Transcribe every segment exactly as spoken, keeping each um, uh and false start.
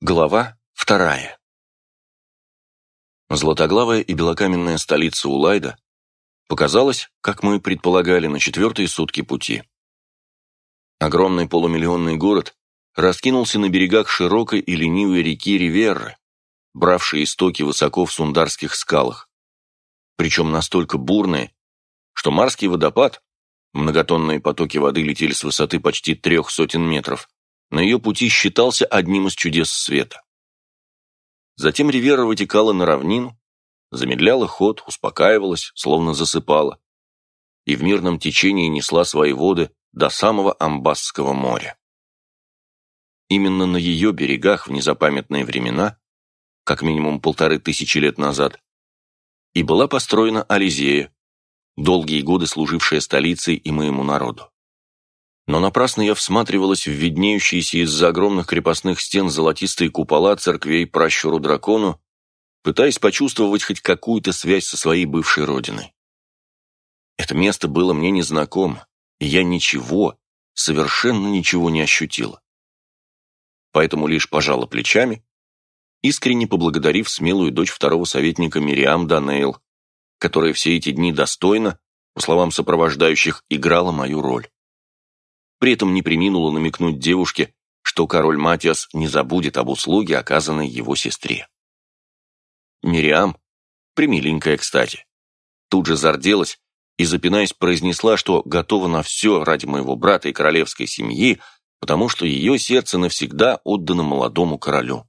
Глава вторая. Златоглавая и белокаменная столица Улайда показалась, как мы предполагали, на четвертые сутки пути. Огромный полумиллионный город раскинулся на берегах широкой и ленивой реки Риверры, бравшей истоки высоко в Сундарских скалах, причем настолько бурные, что Марский водопад, многотонные потоки воды летели с высоты почти трех сотен метров, на ее пути считался одним из чудес света. Затем Риверра вытекала на равнину, замедляла ход, успокаивалась, словно засыпала, и в мирном течении несла свои воды до самого Амбасского моря. Именно на ее берегах в незапамятные времена, как минимум полторы тысячи лет назад, и была построена Ализея, долгие годы служившая столицей и моему народу. Но напрасно я всматривалась в виднеющиеся из-за огромных крепостных стен золотистые купола церквей пращуру-дракону, пытаясь почувствовать хоть какую-то связь со своей бывшей родиной. Это место было мне незнакомо, и я ничего, совершенно ничего не ощутила. Поэтому лишь пожала плечами, искренне поблагодарив смелую дочь второго советника Мириам Данейл, которая все эти дни достойно, по словам сопровождающих, играла мою роль. При этом не преминула намекнуть девушке, что король Матиас не забудет об услуге, оказанной его сестре. Мириам, премиленькая, кстати, тут же зарделась и, запинаясь, произнесла, что готова на все ради моего брата и королевской семьи, потому что ее сердце навсегда отдано молодому королю.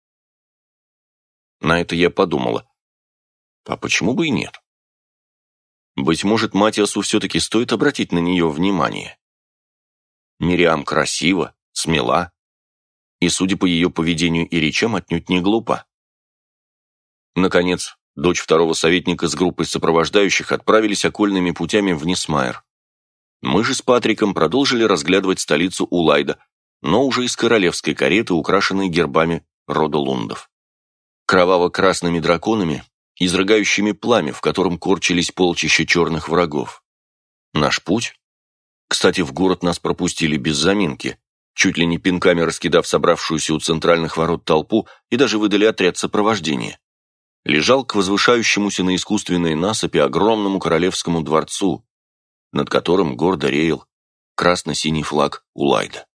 На это я подумала, а почему бы и нет? Быть может, Матиасу все-таки стоит обратить на нее внимание. Мириам красива, смела, и, судя по ее поведению и речам, отнюдь не глупа. Наконец, дочь второго советника с группой сопровождающих отправились окольными путями в Нисмайр. Мы же с Патриком продолжили разглядывать столицу Улайда, но уже из королевской кареты, украшенной гербами рода Лундов. Кроваво-красными драконами, изрыгающими пламя, в котором корчились полчища черных врагов. Наш путь... Кстати, в город нас пропустили без заминки, чуть ли не пинками раскидав собравшуюся у центральных ворот толпу и даже выдали отряд сопровождения. Лежал к возвышающемуся на искусственной насыпи огромному королевскому дворцу, над которым гордо реял красно-синий флаг Улайда.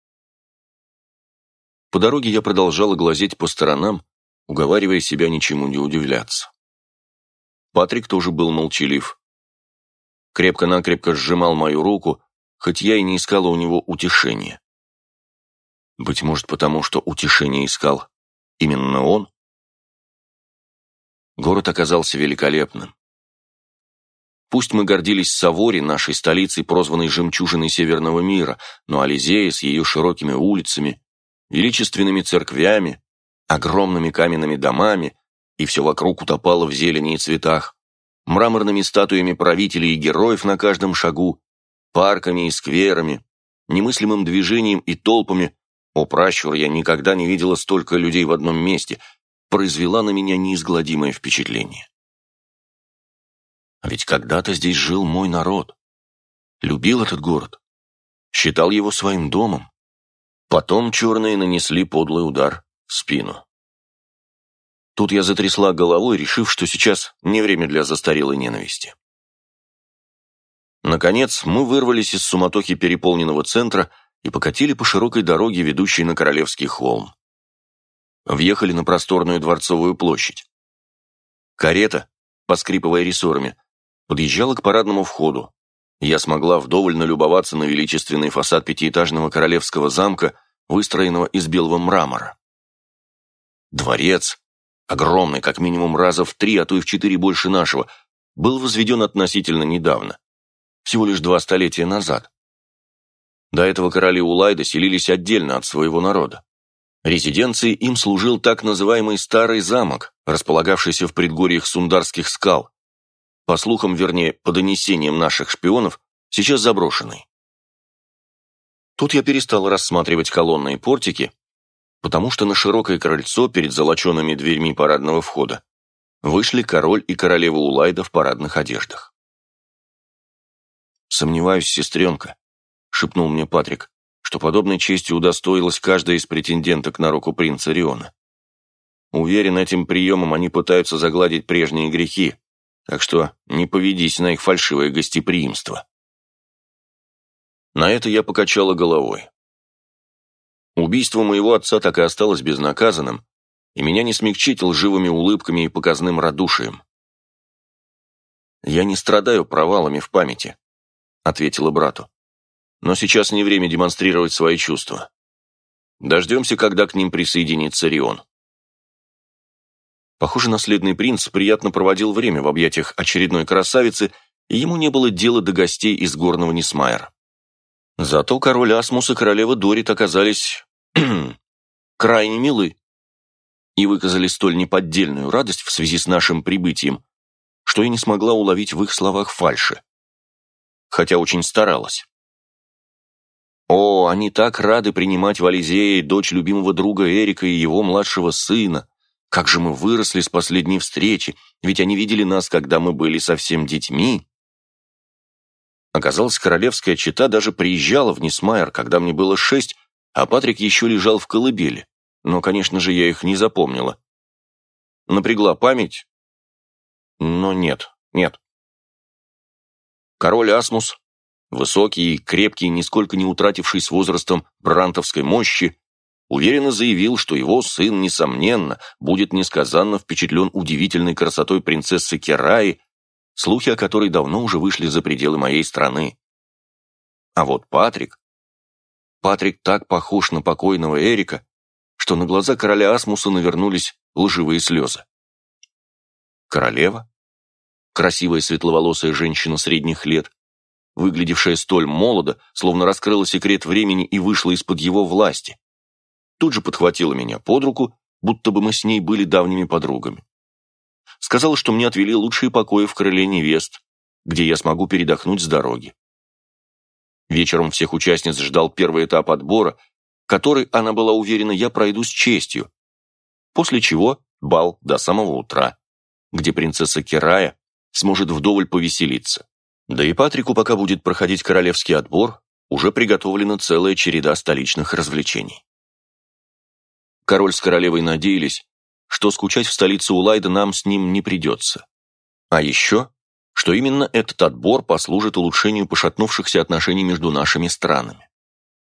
По дороге я продолжала глазеть по сторонам, уговаривая себя ничему не удивляться. Патрик тоже был молчалив. Крепко-накрепко сжимал мою руку, хоть я и не искала у него утешения. Быть может, потому что утешение искал именно он? Город оказался великолепным. Пусть мы гордились Савори, нашей столицей, прозванной «Жемчужиной Северного мира», но Ализея с ее широкими улицами, величественными церквями, огромными каменными домами, и все вокруг утопало в зелени и цветах, мраморными статуями правителей и героев на каждом шагу, парками и скверами, немыслимым движением и толпами, о, пращур, я никогда не видела столько людей в одном месте, произвела на меня неизгладимое впечатление. А ведь когда-то здесь жил мой народ, любил этот город, считал его своим домом. Потом черные нанесли подлый удар в спину. Тут я затрясла головой, решив, что сейчас не время для застарелой ненависти. Наконец, мы вырвались из суматохи переполненного центра и покатили по широкой дороге, ведущей на Королевский холм. Въехали на просторную Дворцовую площадь. Карета, поскрипывая рессорами, подъезжала к парадному входу. Я смогла вдоволь налюбоваться на величественный фасад пятиэтажного королевского замка, выстроенного из белого мрамора. Дворец, огромный, как минимум раза в три, а то и в четыре больше нашего, был возведен относительно недавно. Всего лишь два столетия назад. До этого короли Улайда селились отдельно от своего народа. Резиденцией им служил так называемый Старый замок, располагавшийся в предгорьях Сундарских скал. По слухам, вернее, по донесениям наших шпионов, сейчас заброшенный. Тут я перестал рассматривать колонны и портики, потому что на широкое крыльцо перед золочеными дверьми парадного входа вышли король и королева Улайда в парадных одеждах. «Сомневаюсь, сестренка», — шепнул мне Патрик, что подобной честью удостоилась каждая из претенденток на руку принца Риона. Уверен, этим приемом они пытаются загладить прежние грехи, так что не поведись на их фальшивое гостеприимство». На это я покачала головой. Убийство моего отца так и осталось безнаказанным, и меня не смягчить лживыми улыбками и показным радушием. «Я не страдаю провалами в памяти», — ответила брату. «Но сейчас не время демонстрировать свои чувства. Дождемся, когда к ним присоединится Рион». Похоже, наследный принц приятно проводил время в объятиях очередной красавицы, и ему не было дела до гостей из горного Нисмайера. Зато король Асмус и королева Дорит оказались крайне милы и выказали столь неподдельную радость в связи с нашим прибытием, что я не смогла уловить в их словах фальши, хотя очень старалась. О, они так рады принимать Вализея, дочь любимого друга Эрика и его младшего сына. Как же мы выросли с последней встречи, ведь они видели нас, когда мы были совсем детьми. Оказалось, королевская чета даже приезжала в Нисмайер, когда мне было шесть, а Патрик еще лежал в колыбели. Но, конечно же, я их не запомнила. Напрягла память, но нет, нет. Король Асмус, высокий и крепкий, нисколько не утративший с возрастом брантовской мощи, уверенно заявил, что его сын, несомненно, будет несказанно впечатлен удивительной красотой принцессы Кераи, слухи о которой давно уже вышли за пределы моей страны. А вот Патрик... Патрик так похож на покойного Эрика, что на глаза короля Асмуса навернулись лживые слезы. Королева, красивая светловолосая женщина средних лет, выглядевшая столь молодо, словно раскрыла секрет времени и вышла из-под его власти, тут же подхватила меня под руку, будто бы мы с ней были давними подругами. Сказала, что мне отвели лучшие покои в крыле невест, где я смогу передохнуть с дороги. Вечером всех участниц ждал первый этап отбора, который, она была уверена, я пройду с честью, после чего бал до самого утра, где принцесса Керая сможет вдоволь повеселиться. Да и Патрику, пока будет проходить королевский отбор, уже приготовлена целая череда столичных развлечений. Король с королевой надеялись, что скучать в столице Улайда нам с ним не придется. А еще, что именно этот отбор послужит улучшению пошатнувшихся отношений между нашими странами.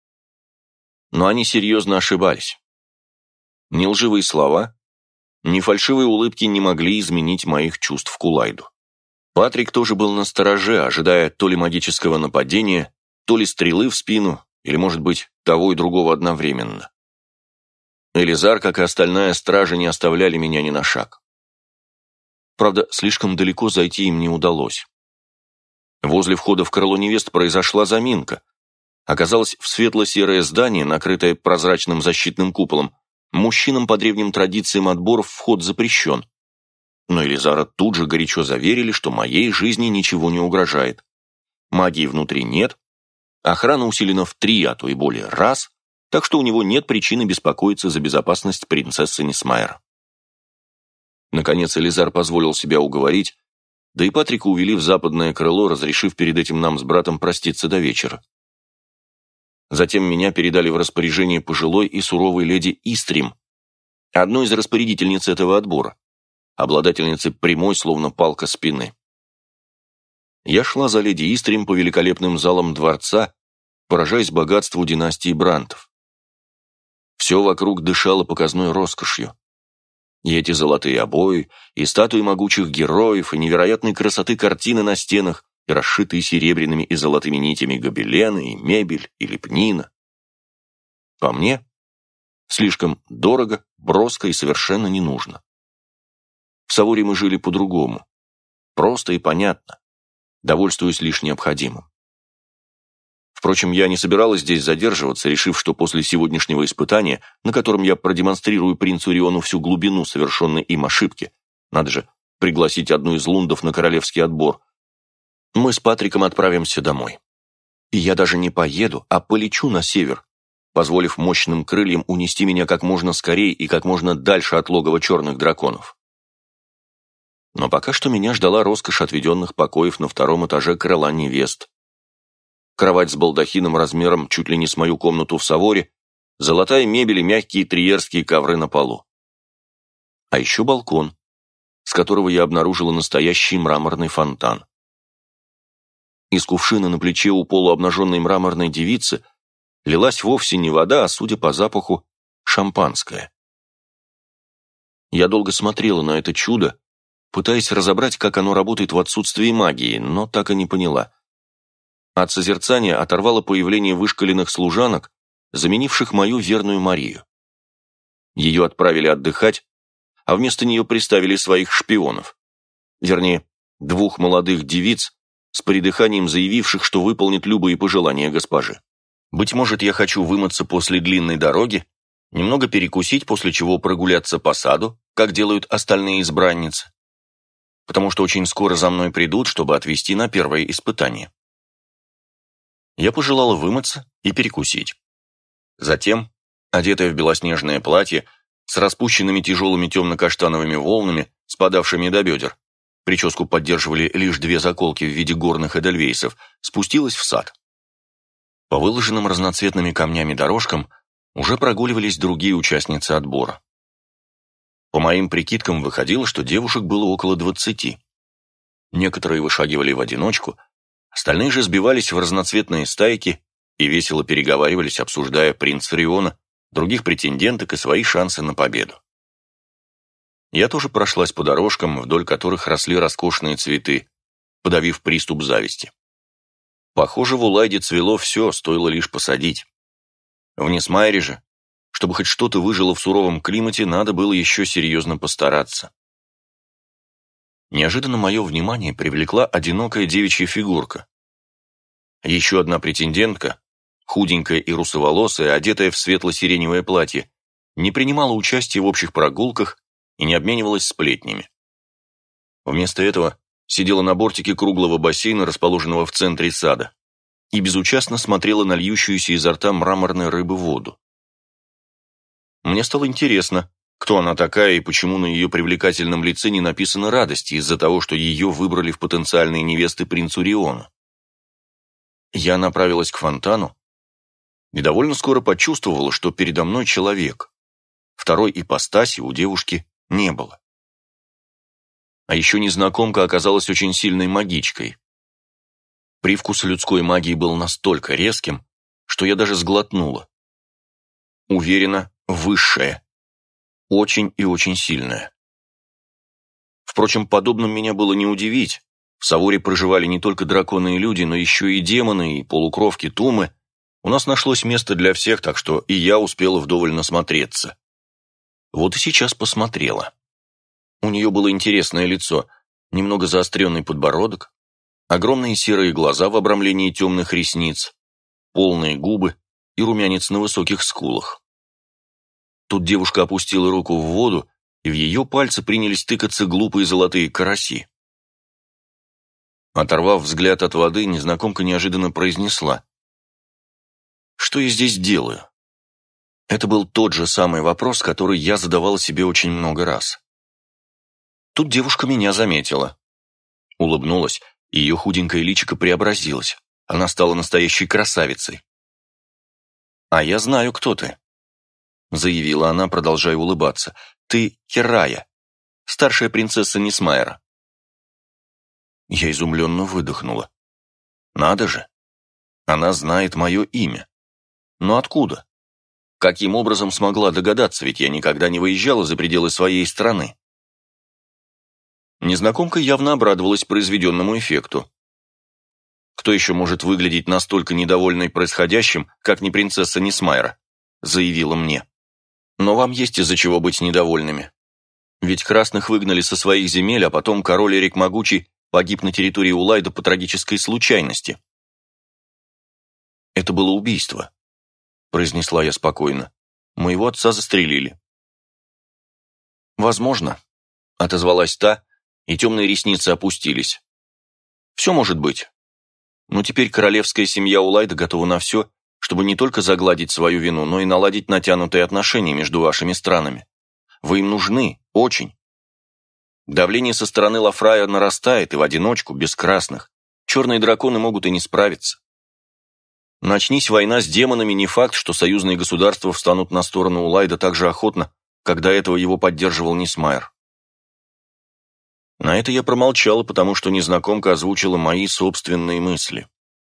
Но они серьезно ошибались. Ни лживые слова, ни фальшивые улыбки не могли изменить моих чувств к Улайду. Патрик тоже был настороже, ожидая то ли магического нападения, то ли стрелы в спину, или, может быть, того и другого одновременно. Элизар, как и остальная стража, не оставляли меня ни на шаг. Правда, слишком далеко зайти им не удалось. Возле входа в крыло невест произошла заминка. Оказалось, в светло-серое здание, накрытое прозрачным защитным куполом, мужчинам по древним традициям отборов вход запрещен. Но Элизара тут же горячо заверили, что моей жизни ничего не угрожает. Магии внутри нет, охрана усилена в три, а то и более раз, так что у него нет причины беспокоиться за безопасность принцессы Нисмайера. Наконец Элизар позволил себя уговорить, да и Патрика увели в западное крыло, разрешив перед этим нам с братом проститься до вечера. Затем меня передали в распоряжение пожилой и суровой леди Истрим, одной из распорядительниц этого отбора, обладательницы прямой, словно палка, спины. Я шла за леди Истрим по великолепным залам дворца, поражаясь богатству династии Брантов. Все вокруг дышало показной роскошью. И эти золотые обои, и статуи могучих героев, и невероятной красоты картины на стенах, и расшитые серебряными и золотыми нитями гобелены, и мебель, и лепнина. По мне, слишком дорого, броско и совершенно не нужно. В Саворе мы жили по-другому, просто и понятно, довольствуясь лишь необходимым. Впрочем, я не собиралась здесь задерживаться, решив, что после сегодняшнего испытания, на котором я продемонстрирую принцу Риону всю глубину совершенной им ошибки, надо же пригласить одну из лундов на королевский отбор, мы с Патриком отправимся домой. И я даже не поеду, а полечу на север, позволив мощным крыльям унести меня как можно скорее и как можно дальше от логова черных драконов. Но пока что меня ждала роскошь отведенных покоев на втором этаже крыла невест. Кровать с балдахином размером чуть ли не с мою комнату в Саворе, золотая мебель и мягкие триерские ковры на полу. А еще балкон, с которого я обнаружила настоящий мраморный фонтан. Из кувшина на плече у полуобнаженной мраморной девицы лилась вовсе не вода, а, судя по запаху, шампанское. Я долго смотрела на это чудо, пытаясь разобрать, как оно работает в отсутствии магии, но так и не поняла. От созерцания оторвало появление вышкаленных служанок, заменивших мою верную Марию. Ее отправили отдыхать, а вместо нее приставили своих шпионов. Вернее, двух молодых девиц, с придыханием заявивших, что выполнят любые пожелания госпожи. Быть может, я хочу вымыться после длинной дороги, немного перекусить, после чего прогуляться по саду, как делают остальные избранницы, потому что очень скоро за мной придут, чтобы отвезти на первое испытание. Я пожелала вымыться и перекусить. Затем, одетая в белоснежное платье, с распущенными тяжелыми темно-каштановыми волнами, спадавшими до бедер, прическу поддерживали лишь две заколки в виде горных эдельвейсов, спустилась в сад. По выложенным разноцветными камнями дорожкам уже прогуливались другие участницы отбора. По моим прикидкам выходило, что девушек было около двадцати. Некоторые вышагивали в одиночку, остальные же сбивались в разноцветные стайки и весело переговаривались, обсуждая принца Риона, других претенденток и свои шансы на победу. Я тоже прошлась по дорожкам, вдоль которых росли роскошные цветы, подавив приступ зависти. Похоже, в Улайде цвело все, стоило лишь посадить. В Несмайре же, чтобы хоть что-то выжило в суровом климате, надо было еще серьезно постараться. Неожиданно мое внимание привлекла одинокая девичья фигурка. Еще одна претендентка, худенькая и русоволосая, одетая в светло-сиреневое платье, не принимала участия в общих прогулках и не обменивалась сплетнями. Вместо этого сидела на бортике круглого бассейна, расположенного в центре сада, и безучастно смотрела на льющуюся изо рта мраморной рыбы воду. Мне стало интересно, кто она такая и почему на ее привлекательном лице не написано радости из-за того, что ее выбрали в потенциальные невесты принцу Риону. Я направилась к фонтану и довольно скоро почувствовала, что передо мной человек. Второй ипостаси у девушки не было. А еще незнакомка оказалась очень сильной магичкой. Привкус людской магии был настолько резким, что я даже сглотнула. Уверена, высшая. Очень и очень сильная. Впрочем, подобным меня было не удивить. В Саворе проживали не только драконы и люди, но еще и демоны, и полукровки Тумы. У нас нашлось место для всех, так что и я успела вдоволь насмотреться. Вот и сейчас посмотрела. У нее было интересное лицо, немного заостренный подбородок, огромные серые глаза в обрамлении темных ресниц, полные губы и румянец на высоких скулах. Тут девушка опустила руку в воду, и в ее пальцы принялись тыкаться глупые золотые караси. Оторвав взгляд от воды, незнакомка неожиданно произнесла: «Что я здесь делаю?» Это был тот же самый вопрос, который я задавала себе очень много раз. Тут девушка меня заметила. Улыбнулась, и ее худенькое личико преобразилось. Она стала настоящей красавицей. «А я знаю, кто ты», — заявила она, продолжая улыбаться. «Ты Керая, старшая принцесса Несмайра». Я изумленно выдохнула. «Надо же! Она знает мое имя. Но откуда? Каким образом смогла догадаться, ведь я никогда не выезжала за пределы своей страны?» Незнакомка явно обрадовалась произведенному эффекту. «Кто еще может выглядеть настолько недовольной происходящим, как не принцесса Несмайра?» — заявила мне. «Но вам есть из-за чего быть недовольными. Ведь красных выгнали со своих земель, а потом король Эрик Могучий погиб на территории Улайда по трагической случайности». «Это было убийство», — произнесла я спокойно. «Моего отца застрелили». «Возможно», — отозвалась та, и темные ресницы опустились. «Все может быть. Но теперь королевская семья Улайда готова на все, чтобы не только загладить свою вину, но и наладить натянутые отношения между вашими странами. Вы им нужны, очень. Давление со стороны Лафрая нарастает, и в одиночку, без красных, черные драконы могут и не справиться. Начнись война с демонами, не факт, что союзные государства встанут на сторону Улайда так же охотно, когда этого его поддерживал Нисмайер. На это я промолчала, потому что незнакомка озвучила мои собственные мысли.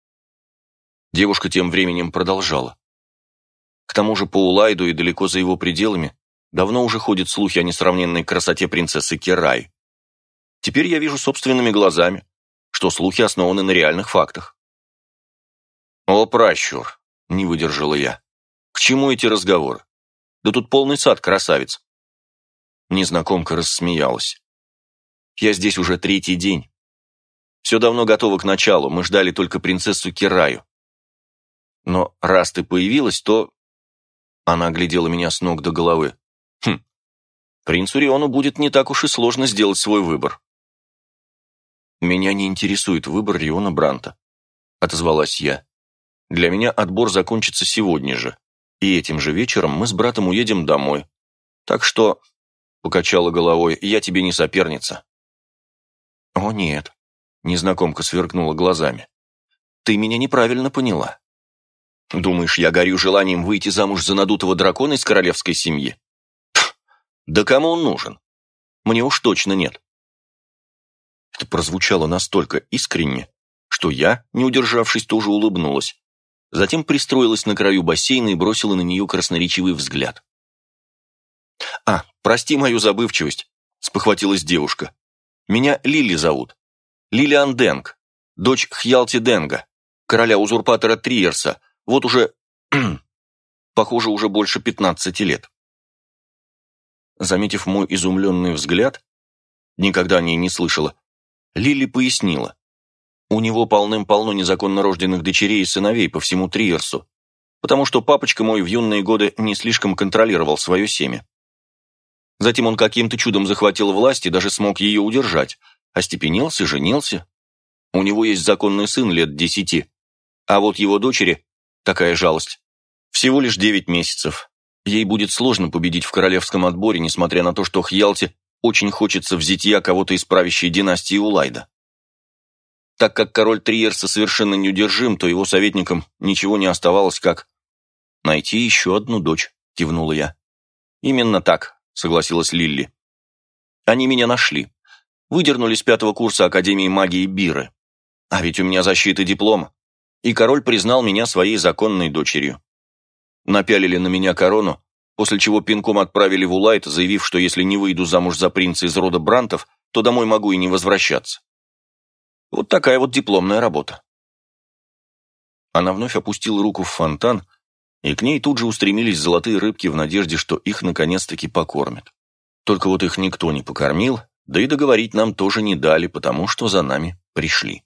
Девушка тем временем продолжала. К тому же по Улайду и далеко за его пределами давно уже ходят слухи о несравненной красоте принцессы Керай. Теперь я вижу собственными глазами, что слухи основаны на реальных фактах. «О, пращур!» — не выдержала я. «К чему эти разговоры? Да тут полный сад красавиц!» Незнакомка рассмеялась. «Я здесь уже третий день. Все давно готово к началу, мы ждали только принцессу Кераю. Но раз ты появилась, то...» Она оглядела меня с ног до головы. «Хм, принцу Риону будет не так уж и сложно сделать свой выбор». «Меня не интересует выбор Риона Бранта», — отозвалась я. «Для меня отбор закончится сегодня же, и этим же вечером мы с братом уедем домой. Так что...» — покачала головой, — «я тебе не соперница». «О, нет», — незнакомка сверкнула глазами. «Ты меня неправильно поняла. Думаешь, я горю желанием выйти замуж за надутого дракона из королевской семьи? Пф, да кому он нужен? Мне уж точно нет». Это прозвучало настолько искренне, что я, не удержавшись, тоже улыбнулась. Затем пристроилась на краю бассейна и бросила на нее красноречивый взгляд. «А, прости мою забывчивость», — спохватилась девушка. «Меня Лили зовут. Лилиан Денг, дочь Хьялти Денга, короля-узурпатора Триерса, вот уже, похоже, уже больше пятнадцати лет». Заметив мой изумленный взгляд, никогда о ней не слышала, Лили пояснила. У него полным-полно незаконно рожденных дочерей и сыновей по всему Триерсу, потому что папочка мой в юные годы не слишком контролировал свое семя. Затем он каким-то чудом захватил власть и даже смог ее удержать, остепенился, женился. У него есть законный сын лет десяти, а вот его дочери, такая жалость, всего лишь девять месяцев. Ей будет сложно победить в королевском отборе, несмотря на то, что Хьялте очень хочется в зятья кого-то из правящей династии Улайда. Так как король Триерса совершенно неудержим, то его советникам ничего не оставалось, как найти еще одну дочь, кивнула я. «Именно так», — согласилась Лилли. «Они меня нашли. Выдернули с пятого курса Академии магии Биры. А ведь у меня защита диплома. И король признал меня своей законной дочерью. Напялили на меня корону, после чего пинком отправили в Улайд, заявив, что если не выйду замуж за принца из рода Брантов, то домой могу и не возвращаться. Вот такая вот дипломная работа». Она вновь опустила руку в фонтан, и к ней тут же устремились золотые рыбки в надежде, что их наконец-таки покормят. Только вот их никто не покормил, да и договорить нам тоже не дали, потому что за нами пришли.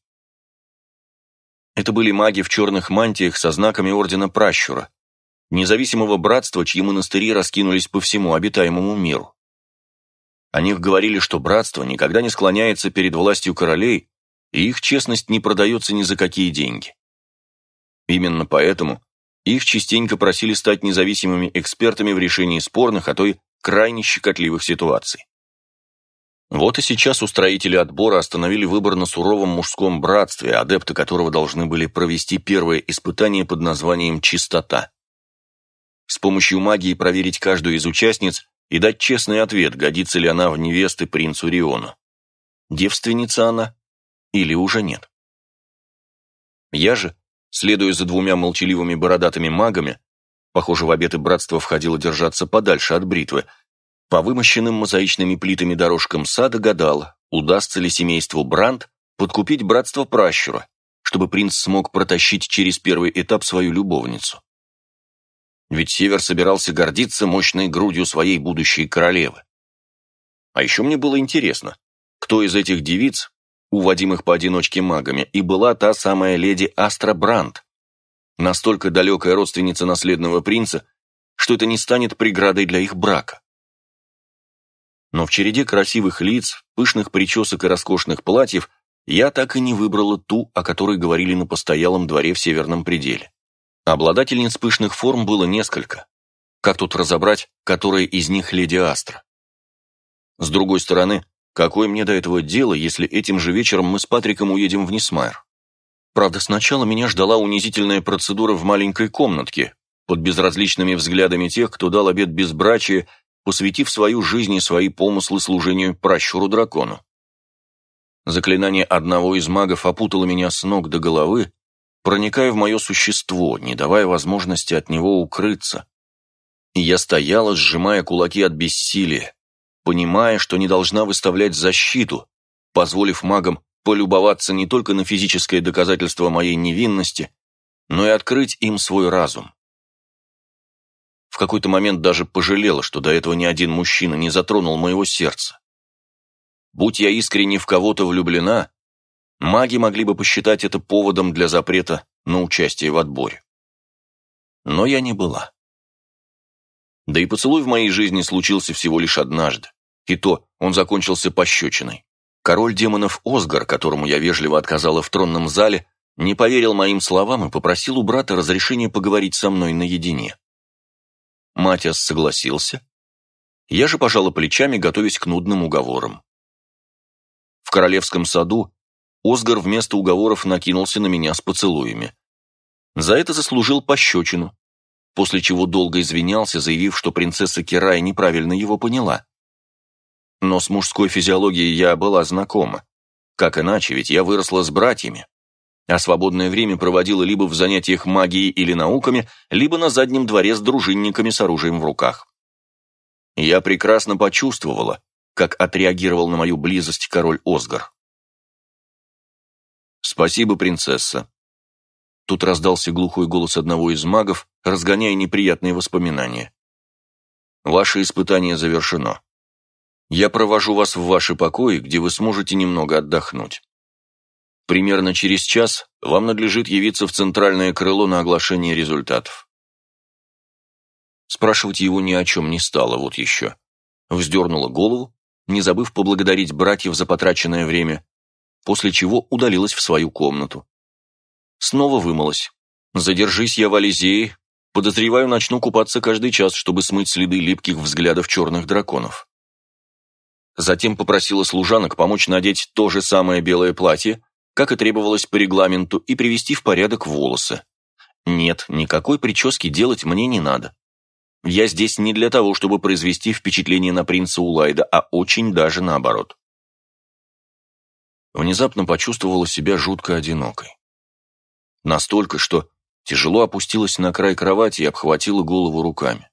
Это были маги в черных мантиях со знаками ордена Пращура, независимого братства, чьи монастыри раскинулись по всему обитаемому миру. О них говорили, что братство никогда не склоняется перед властью королей, и их честность не продается ни за какие деньги. Именно поэтому их частенько просили стать независимыми экспертами в решении спорных, а то и крайне щекотливых ситуаций. Вот и сейчас устроители отбора остановили выбор на суровом мужском братстве, адепты которого должны были провести первое испытание под названием «Чистота». С помощью магии проверить каждую из участниц и дать честный ответ, годится ли она в невесты принцу Риону. Девственница она или уже нет. Я же, следуя за двумя молчаливыми бородатыми магами, похоже, в обеты братства входило держаться подальше от бритвы, по вымощенным мозаичными плитами дорожкам сада гадала, удастся ли семейству Брант подкупить братство Пращура, чтобы принц смог протащить через первый этап свою любовницу. Ведь Север собирался гордиться мощной грудью своей будущей королевы. А еще мне было интересно, кто из этих девиц, уводимых поодиночке магами, и была та самая леди Астра Брант, настолько далекая родственница наследного принца, что это не станет преградой для их брака. Но в череде красивых лиц, пышных причесок и роскошных платьев я так и не выбрала ту, о которой говорили на постоялом дворе в Северном пределе. Обладательниц пышных форм было несколько. Как тут разобрать, которая из них леди Астра? С другой стороны, какое мне до этого дело, если этим же вечером мы с Патриком уедем в Нисмайер? Правда, сначала меня ждала унизительная процедура в маленькой комнатке, под безразличными взглядами тех, кто дал обет безбрачия посвятив свою жизнь и свои помыслы служению пращуру-дракону. Заклинание одного из магов опутало меня с ног до головы, проникая в мое существо, не давая возможности от него укрыться. И я стояла, сжимая кулаки от бессилия, понимая, что не должна выставлять защиту, позволив магам полюбоваться не только на физическое доказательство моей невинности, но и открыть им свой разум. В какой-то момент даже пожалела, что до этого ни один мужчина не затронул моего сердца. Будь я искренне в кого-то влюблена, маги могли бы посчитать это поводом для запрета на участие в отборе. Но я не была. Да и поцелуй в моей жизни случился всего лишь однажды, и то он закончился пощечиной. Король демонов Осгар, которому я вежливо отказала в тронном зале, не поверил моим словам и попросил у брата разрешения поговорить со мной наедине. Матиас согласился, я же пожала плечами, готовясь к нудным уговорам. В королевском саду Осгар вместо уговоров накинулся на меня с поцелуями. За это заслужил пощечину, после чего долго извинялся, заявив, что принцесса Кирая неправильно его поняла. Но с мужской физиологией я была знакома. Как иначе, ведь я выросла с братьями, а свободное время проводила либо в занятиях магией или науками, либо на заднем дворе с дружинниками с оружием в руках. Я прекрасно почувствовала, как отреагировал на мою близость король Осгар. «Спасибо, принцесса». Тут раздался глухой голос одного из магов, разгоняя неприятные воспоминания. «Ваше испытание завершено. Я провожу вас в ваши покои, где вы сможете немного отдохнуть. Примерно через час вам надлежит явиться в центральное крыло на оглашение результатов». Спрашивать его ни о чем не стало, вот еще. Вздернула голову, не забыв поблагодарить братьев за потраченное время, после чего удалилась в свою комнату. Снова вымылась. Задержись я в Ализее, подозреваю, начну купаться каждый час, чтобы смыть следы липких взглядов черных драконов. Затем попросила служанок помочь надеть то же самое белое платье, как и требовалось по регламенту, и привести в порядок волосы. Нет, никакой прически делать мне не надо. Я здесь не для того, чтобы произвести впечатление на принца Улайда, а очень даже наоборот. Внезапно почувствовала себя жутко одинокой. Настолько, что тяжело опустилась на край кровати и обхватила голову руками.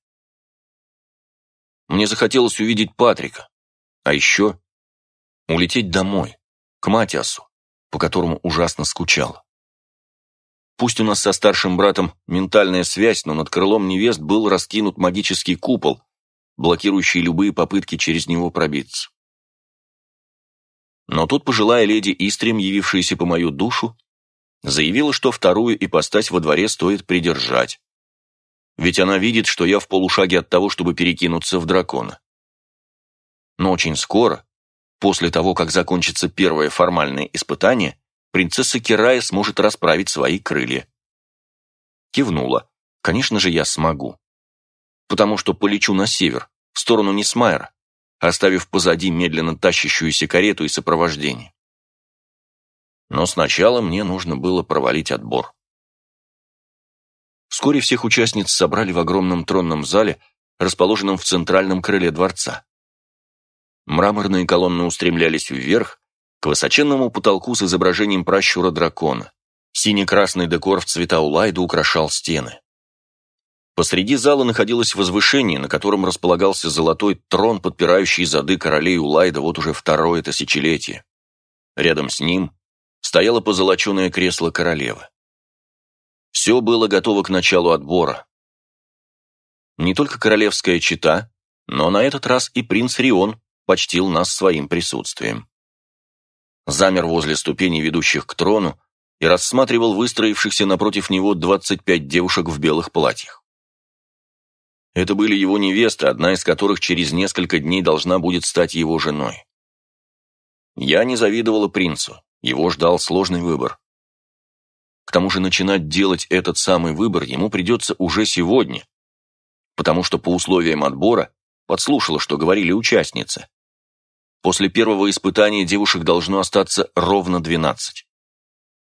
Мне захотелось увидеть Патрика, а еще улететь домой, к Матиасу, по которому ужасно скучала. Пусть у нас со старшим братом ментальная связь, но над крылом невест был раскинут магический купол, блокирующий любые попытки через него пробиться. Но тут пожилая леди Истрим, явившаяся по мою душу, заявила, что вторую ипостась во дворе стоит придержать, ведь она видит, что я в полушаге от того, чтобы перекинуться в дракона. Но очень скоро, после того, как закончится первое формальное испытание, принцесса Кирая сможет расправить свои крылья. Кивнула. Конечно же, я смогу. Потому что полечу на север, в сторону Нисмайра, оставив позади медленно тащащуюся карету и сопровождение. Но сначала мне нужно было провалить отбор. Вскоре всех участниц собрали в огромном тронном зале, расположенном в центральном крыле дворца. Мраморные колонны устремлялись вверх, к высоченному потолку с изображением пращура-дракона. Сине-красный декор в цвета Улайда украшал стены. Посреди зала находилось возвышение, на котором располагался золотой трон, подпирающий зады королей Улайда вот уже второе тысячелетие. Рядом с ним стояло позолоченное кресло королевы. Все было готово к началу отбора. Не только королевская чета, но на этот раз и принц Рион почтил нас своим присутствием. Замер возле ступеней, ведущих к трону, и рассматривал выстроившихся напротив него двадцать пять девушек в белых платьях. Это были его невесты, одна из которых через несколько дней должна будет стать его женой. Я не завидовала принцу, его ждал сложный выбор. К тому же начинать делать этот самый выбор ему придется уже сегодня, потому что по условиям отбора подслушала, что говорили участницы. После первого испытания девушек должно остаться ровно двенадцать.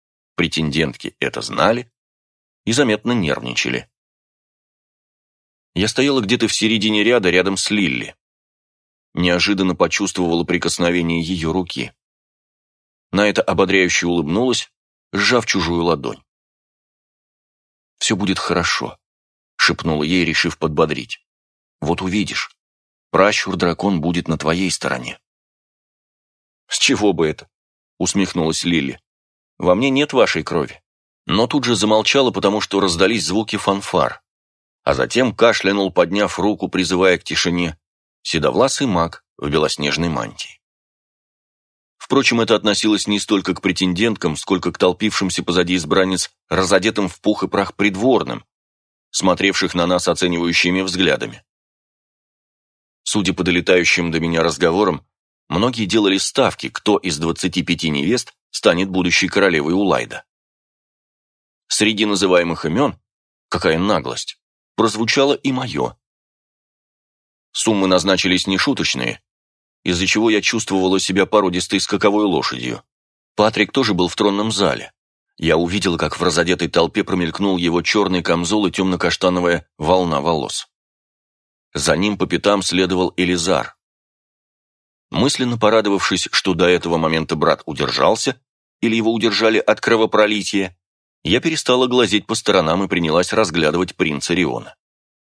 Претендентки это знали и заметно нервничали. Я стояла где-то в середине ряда рядом с Лилли. Неожиданно почувствовала прикосновение ее руки. На это ободряюще улыбнулась, сжав чужую ладонь. «Все будет хорошо», — шепнула ей, решив подбодрить. «Вот увидишь, пращур-дракон будет на твоей стороне». «С чего бы это?» — усмехнулась Лилли. «Во мне нет вашей крови». Но тут же замолчала, потому что раздались звуки фанфар. А затем кашлянул, подняв руку, призывая к тишине, седовласый маг в белоснежной мантии. Впрочем, это относилось не столько к претенденткам, сколько к толпившимся позади избранниц, разодетым в пух и прах придворным, смотревших на нас оценивающими взглядами. Судя по долетающим до меня разговорам, многие делали ставки, кто из двадцати пяти невест станет будущей королевой Улайда. Среди называемых имен, какая наглость, прозвучало и мое. Суммы назначились нешуточные, из-за чего я чувствовала себя породистой скаковой лошадью. Патрик тоже был в тронном зале. Я увидела, как в разодетой толпе промелькнул его черный камзол и темно-каштановая волна волос. За ним по пятам следовал Элизар. Мысленно порадовавшись, что до этого момента брат удержался, или его удержали от кровопролития, я перестала глазеть по сторонам и принялась разглядывать принца Риона.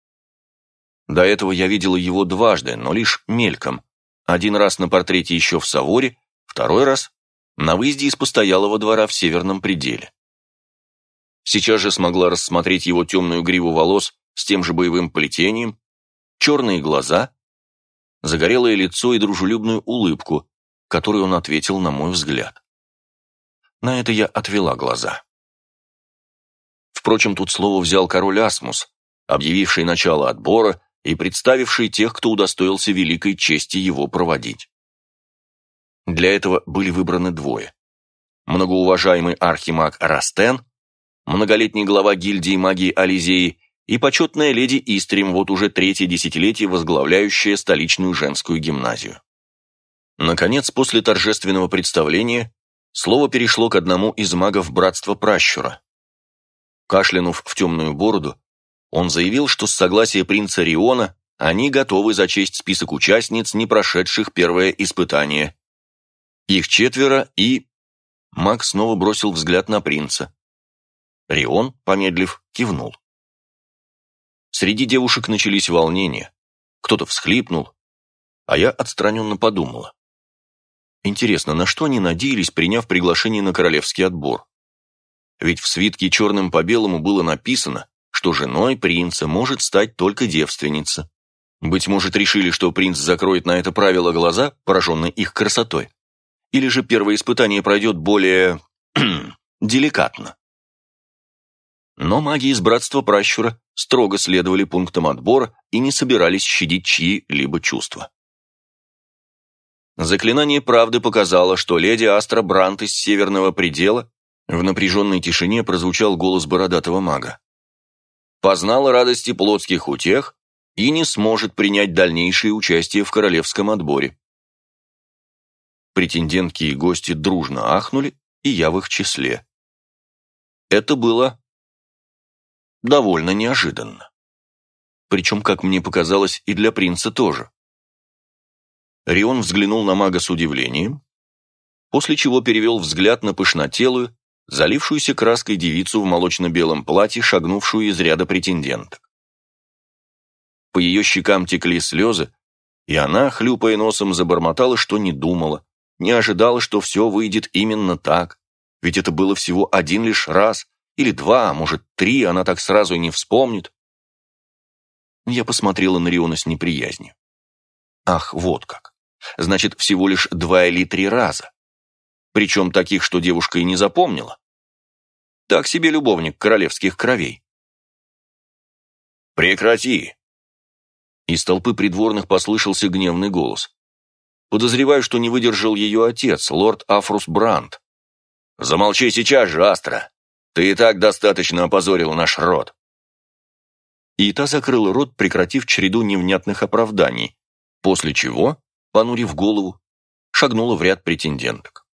До этого я видела его дважды, но лишь мельком. Один раз на портрете еще в Саворе, второй раз на выезде из постоялого двора в Северном пределе. Сейчас же смогла рассмотреть его темную гриву волос с тем же боевым плетением, черные глаза, загорелое лицо и дружелюбную улыбку, которой он ответил на мой взгляд. На это я отвела глаза. Впрочем, тут слово взял король Асмус, объявивший начало отбора и представивший тех, кто удостоился великой чести его проводить. Для этого были выбраны двое. Многоуважаемый архимаг Растен, многолетний глава гильдии магии Ализеи и почетная леди Истрим, вот уже третье десятилетие возглавляющая столичную женскую гимназию. Наконец, после торжественного представления, слово перешло к одному из магов братства Пращура. Кашлянув в темную бороду, он заявил, что с согласия принца Риона они готовы зачесть список участниц, не прошедших первое испытание. Их четверо и... Маг снова бросил взгляд на принца. Рион, помедлив, кивнул. Среди девушек начались волнения. Кто-то всхлипнул, а я отстраненно подумала. Интересно, на что они надеялись, приняв приглашение на королевский отбор? Ведь в свитке черным по белому было написано, что женой принца может стать только девственница. Быть может, решили, что принц закроет на это правило глаза, пораженные их красотой. Или же первое испытание пройдет более... деликатно. Но маги из братства Пращура строго следовали пунктам отбора и не собирались щадить чьи-либо чувства. Заклинание правды показало, что леди Астра Брант из Северного предела. В напряженной тишине прозвучал голос бородатого мага. Познала радости плотских утех и не сможет принять дальнейшее участие в королевском отборе. Претендентки и гости дружно ахнули, и я в их числе. Это было довольно неожиданно. Причем, как мне показалось, и для принца тоже. Рион взглянул на мага с удивлением, после чего перевел взгляд на пышнотелую, залившуюся краской девицу в молочно-белом платье, шагнувшую из ряда претенденток. По ее щекам текли слезы, и она, хлюпая носом, забормотала, что не думала, не ожидала, что все выйдет именно так, ведь это было всего один лишь раз, или два, а может три, она так сразу и не вспомнит. Я посмотрела на Риона с неприязнью. Ах, вот как. Значит, всего лишь два или три раза. Причем таких, что девушка и не запомнила. Так себе любовник королевских кровей. «Прекрати!» Из толпы придворных послышался гневный голос. Подозреваю, что не выдержал ее отец, лорд Афрус Брандт. «Замолчи сейчас же, Астра! Ты и так достаточно опозорила наш род!» И та закрыла рот, прекратив череду невнятных оправданий, после чего, понурив голову, шагнула в ряд претенденток.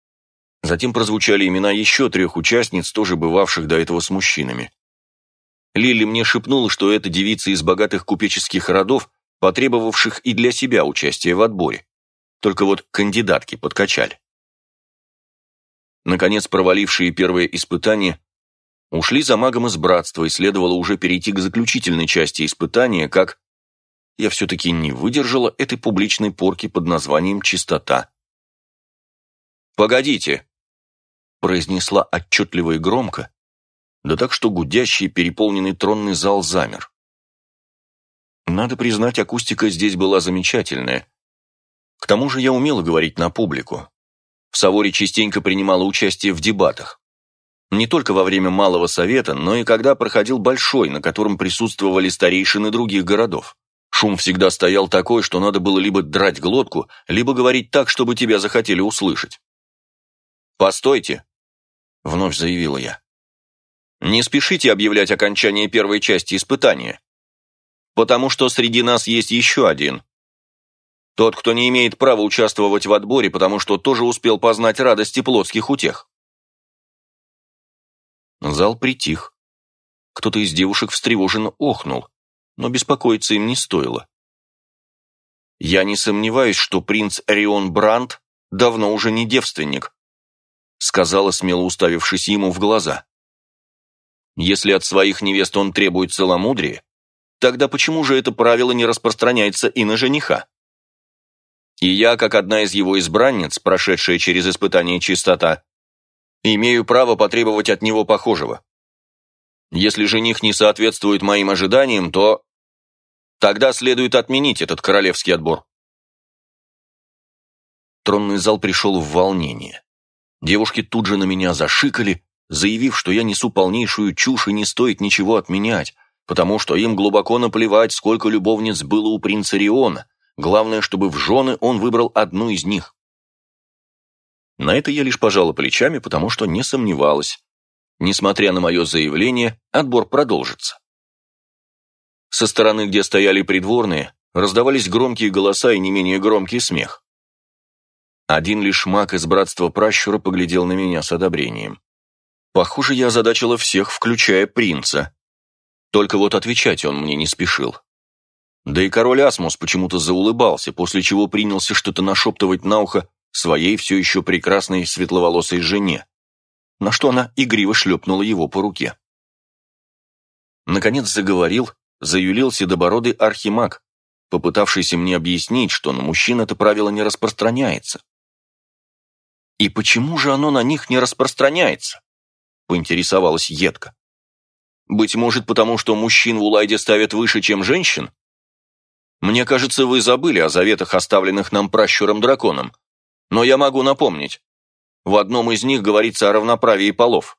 Затем прозвучали имена еще трех участниц, тоже бывавших до этого с мужчинами. Лили мне шепнула, что это девица из богатых купеческих родов, потребовавших и для себя участия в отборе. Только вот кандидатки подкачали. Наконец, провалившие первое испытание ушли за магом из братства, и следовало уже перейти к заключительной части испытания, как я все-таки не выдержала этой публичной порки под названием «Чистота». «Погодите», — произнесла отчетливо и громко, да так, что гудящий, переполненный тронный зал замер. Надо признать, акустика здесь была замечательная. К тому же я умела говорить на публику. В Саворе частенько принимала участие в дебатах. Не только во время Малого Совета, но и когда проходил Большой, на котором присутствовали старейшины других городов. Шум всегда стоял такой, что надо было либо драть глотку, либо говорить так, чтобы тебя захотели услышать. «Постойте», — вновь заявила я. «Не спешите объявлять окончание первой части испытания, потому что среди нас есть еще один. Тот, кто не имеет права участвовать в отборе, потому что тоже успел познать радости плотских утех». Зал притих. Кто-то из девушек встревоженно охнул, но беспокоиться им не стоило. «Я не сомневаюсь, что принц Рион Брандт давно уже не девственник», сказала, смело уставившись ему в глаза. «Если от своих невест он требует целомудрия, тогда почему же это правило не распространяется и на жениха? И я, как одна из его избранниц, прошедшая через испытание чистота, имею право потребовать от него похожего. Если жених не соответствует моим ожиданиям, то тогда следует отменить этот королевский отбор». Тронный зал пришел в волнение. Девушки тут же на меня зашикали, заявив, что я несу полнейшую чушь и не стоит ничего отменять, потому что им глубоко наплевать, сколько любовниц было у принца Риона. Главное, чтобы в жены он выбрал одну из них. На это я лишь пожала плечами, потому что не сомневалась. Несмотря на мое заявление, отбор продолжится. Со стороны, где стояли придворные, раздавались громкие голоса и не менее громкий смех. Один лишь маг из братства пращура поглядел на меня с одобрением. Похоже, я озадачила всех, включая принца. Только вот отвечать он мне не спешил. Да и король Асмус почему-то заулыбался, после чего принялся что-то нашептывать на ухо своей все еще прекрасной светловолосой жене, на что она игриво шлепнула его по руке. Наконец заговорил, заюлил седобородый архимаг, попытавшийся мне объяснить, что на мужчин это правило не распространяется. «И почему же оно на них не распространяется?» — поинтересовалась едко. «Быть может, потому что мужчин в Улайде ставят выше, чем женщин? Мне кажется, вы забыли о заветах, оставленных нам пращуром-драконом, но я могу напомнить. В одном из них говорится о равноправии полов».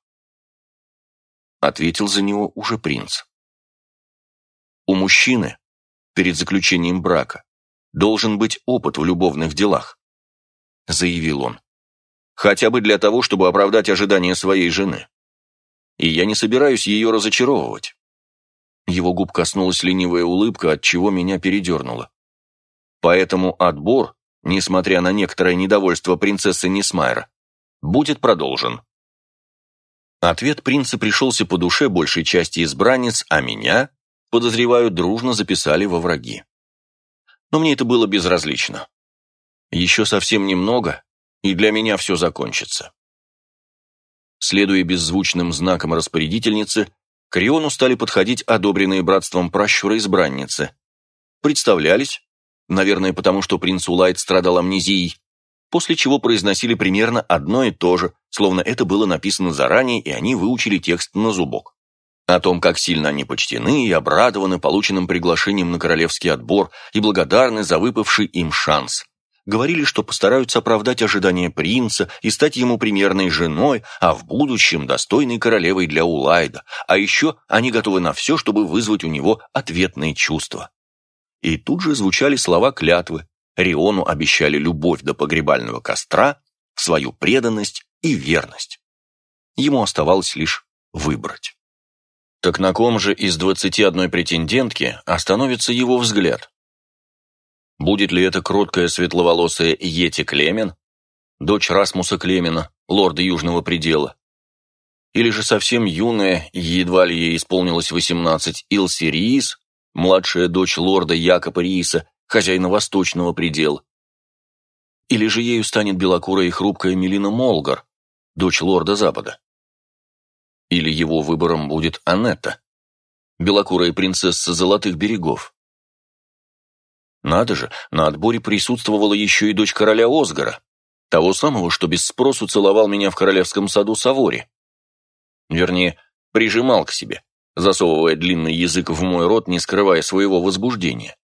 Ответил за него уже принц. «У мужчины перед заключением брака должен быть опыт в любовных делах», — заявил он. «Хотя бы для того, чтобы оправдать ожидания своей жены. И я не собираюсь ее разочаровывать». Его губ коснулась ленивая улыбка, от чего меня передернуло. «Поэтому отбор, несмотря на некоторое недовольство принцессы Нисмайра, будет продолжен». Ответ принца пришелся по душе большей части избранниц, а меня, подозреваю, дружно записали во враги. Но мне это было безразлично. Еще совсем немного, и для меня все закончится. Следуя беззвучным знакам распорядительницы, к Риону стали подходить одобренные братством пращура избранницы. Представлялись, наверное, потому что принц Улайд страдал амнезией, после чего произносили примерно одно и то же, словно это было написано заранее, и они выучили текст на зубок. О том, как сильно они почтены и обрадованы полученным приглашением на королевский отбор и благодарны за выпавший им шанс. Говорили, что постараются оправдать ожидания принца и стать ему примерной женой, а в будущем достойной королевой для Улайда. А еще они готовы на все, чтобы вызвать у него ответные чувства. И тут же звучали слова клятвы. Риону обещали любовь до погребального костра, свою преданность и верность. Ему оставалось лишь выбрать. Так на ком же из двадцати одной претендентки остановится его взгляд? Будет ли это кроткая светловолосая Йети Клемен, дочь Расмуса Клемена, лорда Южного Предела? или же совсем юная, едва ли ей исполнилось восемнадцать, Илси Риис, младшая дочь лорда Якоба Рииса, хозяина Восточного предела, или же ею станет белокурая и хрупкая Мелина Молгар, дочь лорда Запада. Или его выбором будет Анетта, белокурая принцесса Золотых берегов. Надо же, на отборе присутствовала еще и дочь короля Осгара, того самого, что без спросу целовал меня в королевском саду Савори. Вернее, прижимал к себе, засовывая длинный язык в мой рот, не скрывая своего возбуждения.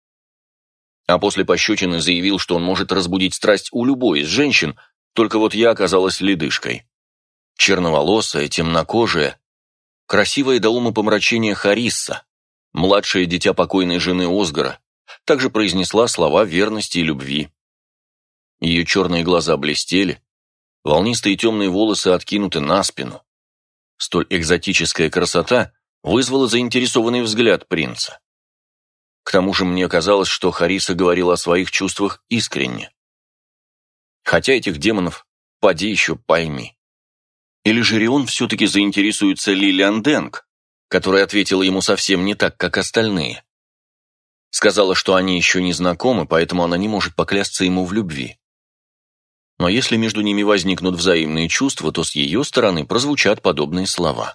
А после пощечины заявил, что он может разбудить страсть у любой из женщин, только вот я оказалась ледышкой. Черноволосая, темнокожая, красивая до умопомрачения Харисса, младшее дитя покойной жены Осгара, также произнесла слова верности и любви. Ее черные глаза блестели, волнистые темные волосы откинуты на спину. Столь экзотическая красота вызвала заинтересованный взгляд принца. К тому же мне казалось, что Харисса говорила о своих чувствах искренне. Хотя этих демонов поди еще пойми. Или же Рион все-таки заинтересуется Лилиан Денг, которая ответила ему совсем не так, как остальные. Сказала, что они еще не знакомы, поэтому она не может поклясться ему в любви. Но если между ними возникнут взаимные чувства, то с ее стороны прозвучат подобные слова.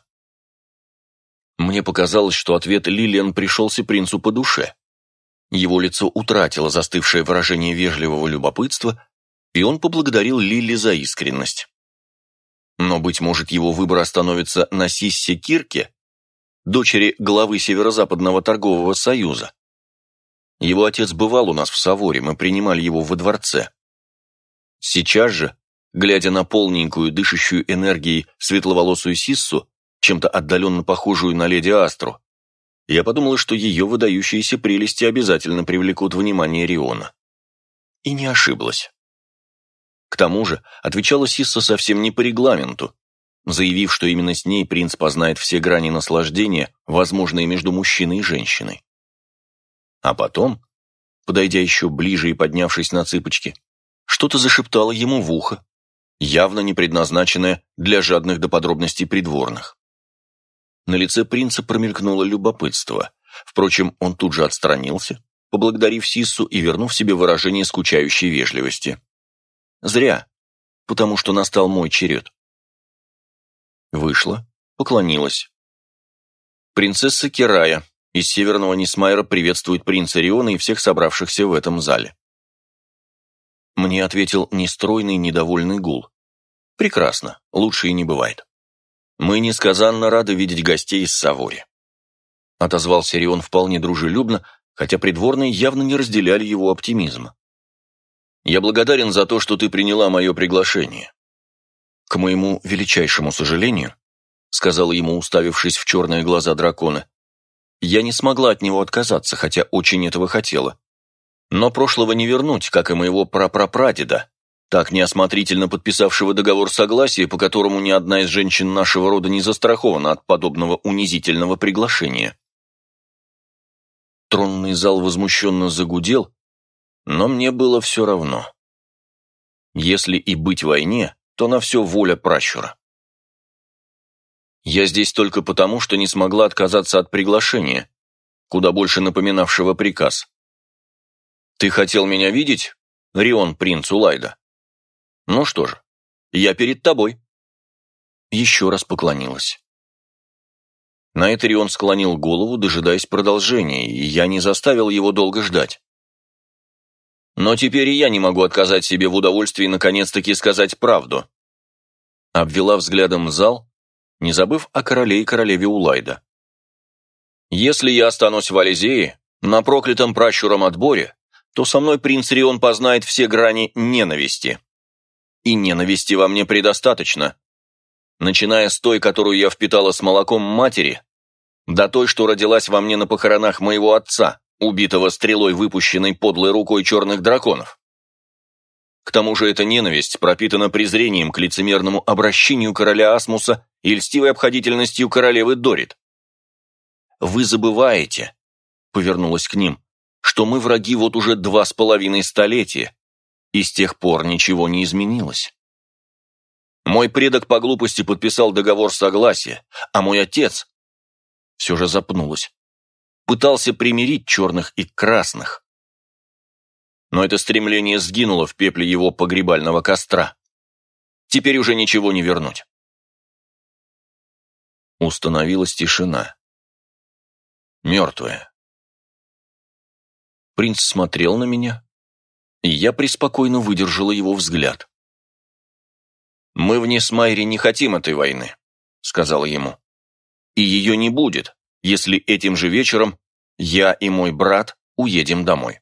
Мне показалось, что ответ Лилиан пришелся принцу по душе. Его лицо утратило застывшее выражение вежливого любопытства, и он поблагодарил Лили за искренность. Но, быть может, его выбор остановится на Сиссе Кирке, дочери главы Северо-Западного торгового союза. Его отец бывал у нас в Саворе, мы принимали его во дворце. Сейчас же, глядя на полненькую, дышащую энергией светловолосую Сиссу, чем-то отдаленно похожую на леди Астру, я подумала, что ее выдающиеся прелести обязательно привлекут внимание Риона. И не ошиблась. К тому же, отвечала Сисса совсем не по регламенту, заявив, что именно с ней принц познает все грани наслаждения, возможные между мужчиной и женщиной. А потом, подойдя еще ближе и поднявшись на цыпочки, что-то зашептала ему в ухо, явно не предназначенное для жадных до подробностей придворных. На лице принца промелькнуло любопытство. Впрочем, он тут же отстранился, поблагодарив Сиссу и вернув себе выражение скучающей вежливости. Зря, потому что настал мой черед. Вышла, поклонилась. Принцесса Керая из Северного Нисмайра приветствует принца Риона и всех собравшихся в этом зале. Мне ответил нестройный, недовольный гул. Прекрасно, лучше и не бывает. Мы несказанно рады видеть гостей из Савори. Отозвался Рион вполне дружелюбно, хотя придворные явно не разделяли его оптимизма. Я благодарен за то, что ты приняла мое приглашение. К моему величайшему сожалению, сказала ему, уставившись в черные глаза дракона, я не смогла от него отказаться, хотя очень этого хотела. Но прошлого не вернуть, как и моего прапрапрадеда, так неосмотрительно подписавшего договор согласия, по которому ни одна из женщин нашего рода не застрахована от подобного унизительного приглашения. Тронный зал возмущенно загудел, но мне было все равно. Если и быть в войне, то на все воля пращура. Я здесь только потому, что не смогла отказаться от приглашения, куда больше напоминавшего приказ. Ты хотел меня видеть, Рион, принц Улайда? Ну что же, я перед тобой. Еще раз поклонилась. На это Рион склонил голову, дожидаясь продолжения, и я не заставил его долго ждать. Но теперь и я не могу отказать себе в удовольствии наконец-таки сказать правду. Обвела взглядом зал, не забыв о короле и королеве Улайда. Если я останусь в Ализее, на проклятом пращуром отборе, то со мной принц Рион познает все грани ненависти. И ненависти во мне предостаточно. Начиная с той, которую я впитала с молоком матери, до той, что родилась во мне на похоронах моего отца, убитого стрелой, выпущенной подлой рукой черных драконов. К тому же эта ненависть пропитана презрением к лицемерному обращению короля Асмуса и льстивой обходительностью королевы Дорит. «Вы забываете», — повернулась к ним, — «что мы враги вот уже два с половиной столетия, и с тех пор ничего не изменилось». Мой предок по глупости подписал договор согласия, а мой отец, все же запнулась, пытался примирить черных и красных. Но это стремление сгинуло в пепле его погребального костра. Теперь уже ничего не вернуть. Установилась тишина. Мертвая. Принц смотрел на меня, и я преспокойно выдержала его взгляд. «Мы в Несмайре не хотим этой войны», — сказала ему. «И ее не будет, если этим же вечером я и мой брат уедем домой».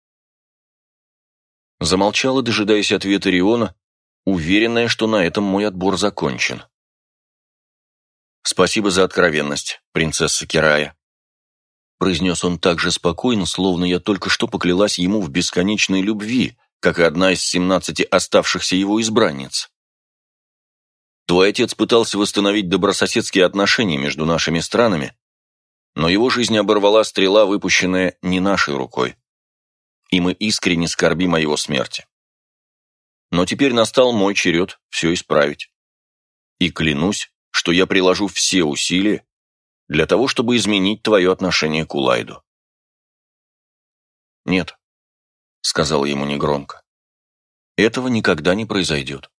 Замолчала, дожидаясь ответа Риона, уверенная, что на этом мой отбор закончен. «Спасибо за откровенность, принцесса Кирая», — произнес он так же спокойно, словно я только что поклялась ему в бесконечной любви, как и одна из семнадцати оставшихся его избранниц. «Твой отец пытался восстановить добрососедские отношения между нашими странами, но его жизнь оборвала стрела, выпущенная не нашей рукой, и мы искренне скорбим о его смерти. Но теперь настал мой черед все исправить. И клянусь, что я приложу все усилия для того, чтобы изменить твое отношение к Улайду». «Нет», — сказал ему негромко, — «этого никогда не произойдет».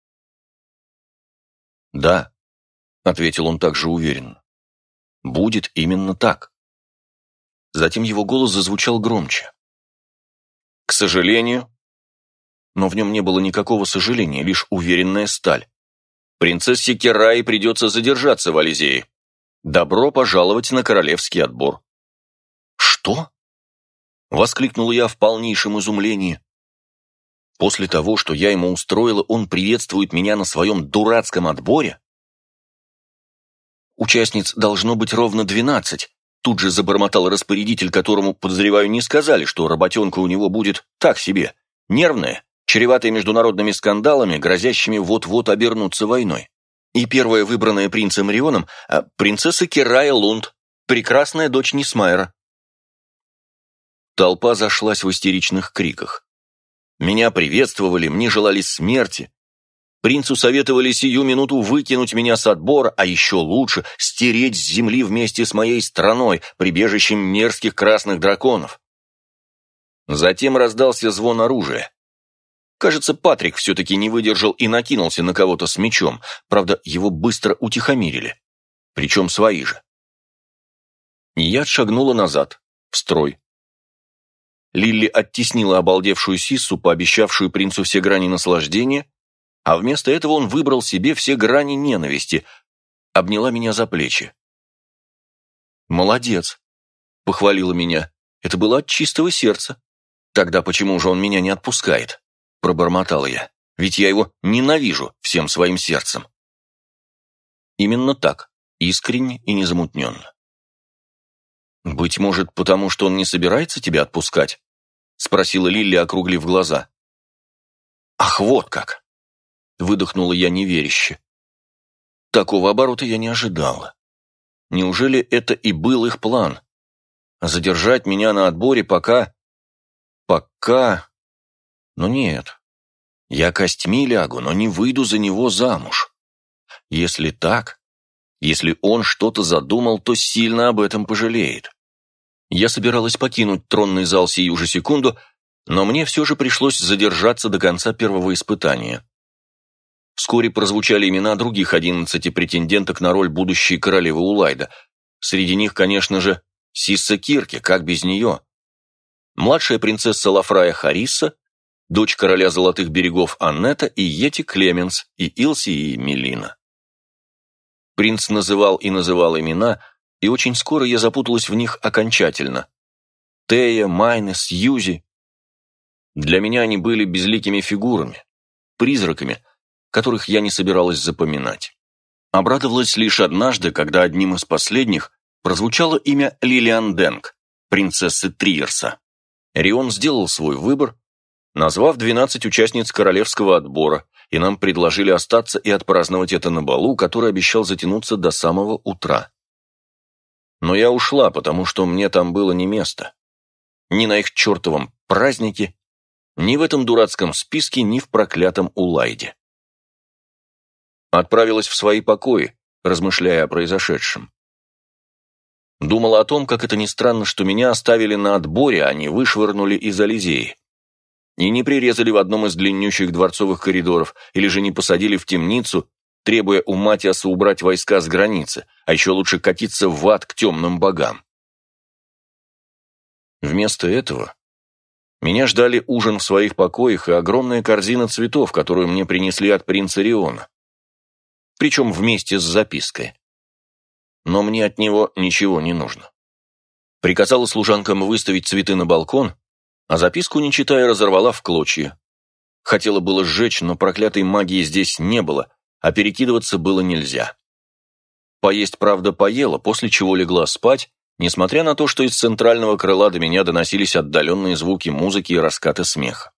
«Да», — ответил он также уверенно, — «будет именно так». Затем его голос зазвучал громче. «К сожалению...» Но в нем не было никакого сожаления, лишь уверенная сталь. «Принцессе Кираи придется задержаться в Ализее. Добро пожаловать на королевский отбор». «Что?» — воскликнул я в полнейшем изумлении. «После того, что я ему устроила, он приветствует меня на своем дурацком отборе?» «Участниц должно быть ровно двенадцать», — тут же забормотал распорядитель, которому, подозреваю, не сказали, что работенка у него будет так себе, нервная, чреватая международными скандалами, грозящими вот-вот обернуться войной. И первая выбранная принцем Рионом — принцесса Кирая Лунд, прекрасная дочь Несмайра. Толпа зашлась в истеричных криках. Меня приветствовали, мне желали смерти. Принцу советовали сию минуту выкинуть меня с отбора, а еще лучше стереть с земли вместе с моей страной, прибежищем мерзких красных драконов. Затем раздался звон оружия. Кажется, Патрик все-таки не выдержал и накинулся на кого-то с мечом, правда, его быстро утихомирили, причем свои же. И я отшагнула назад, в строй. Лилли оттеснила обалдевшую Сиссу, пообещавшую принцу все грани наслаждения, а вместо этого он выбрал себе все грани ненависти, обняла меня за плечи. «Молодец», — похвалила меня, — «это было от чистого сердца». «Тогда почему же он меня не отпускает?» — пробормотала я. «Ведь я его ненавижу всем своим сердцем». Именно так, искренне и незамутненно. «Быть может, потому что он не собирается тебя отпускать?» — спросила Лилли, округлив глаза. «Ах, вот как!» — выдохнула я неверяще. Такого оборота я не ожидала. Неужели это и был их план? Задержать меня на отборе пока... Пока... Но нет. Я костьми лягу, но не выйду за него замуж. Если так... Если он что-то задумал, то сильно об этом пожалеет. Я собиралась покинуть тронный зал сию же секунду, но мне все же пришлось задержаться до конца первого испытания. Вскоре прозвучали имена других одиннадцати претенденток на роль будущей королевы Улайда. Среди них, конечно же, Сисса Кирки, как без нее. Младшая принцесса Лафрая Харисса, дочь короля Золотых берегов Аннета и Йети Клеменс, и Илси и Мелина. Принц называл и называл имена, и очень скоро я запуталась в них окончательно. Тея, Майна, Сьюзи. Для меня они были безликими фигурами, призраками, которых я не собиралась запоминать. Обрадовалась лишь однажды, когда одним из последних прозвучало имя Лилиан Денг, принцессы Триерса. Рион сделал свой выбор, назвав двенадцать участниц королевского отбора, и нам предложили остаться и отпраздновать это на балу, который обещал затянуться до самого утра. Но я ушла, потому что мне там было не место. Ни на их чертовом празднике, ни в этом дурацком списке, ни в проклятом Улайде. отправилась в свои покои, размышляя о произошедшем. Думала о том, как это ни странно, что меня оставили на отборе, а не вышвырнули из Ализеи. И не прирезали в одном из длиннющих дворцовых коридоров, или же не посадили в темницу, требуя у Матиаса убрать войска с границы, а еще лучше катиться в ад к темным богам. Вместо этого меня ждали ужин в своих покоях и огромная корзина цветов, которую мне принесли от принца Риона. Причем вместе с запиской. Но мне от него ничего не нужно. Приказала служанкам выставить цветы на балкон, а записку, не читая, разорвала в клочья. Хотела было сжечь, но проклятой магии здесь не было, а перекидываться было нельзя. Поесть, правда, поела, после чего легла спать, несмотря на то, что из центрального крыла до меня доносились отдаленные звуки музыки и раскаты смеха.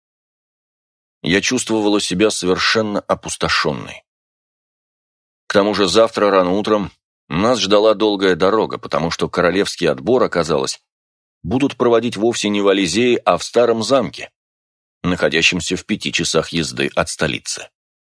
Я чувствовала себя совершенно опустошенной. К тому же завтра рано утром нас ждала долгая дорога, потому что королевский отбор, оказалось, будут проводить вовсе не в Ализее, а в старом замке, находящемся в пяти часах езды от столицы.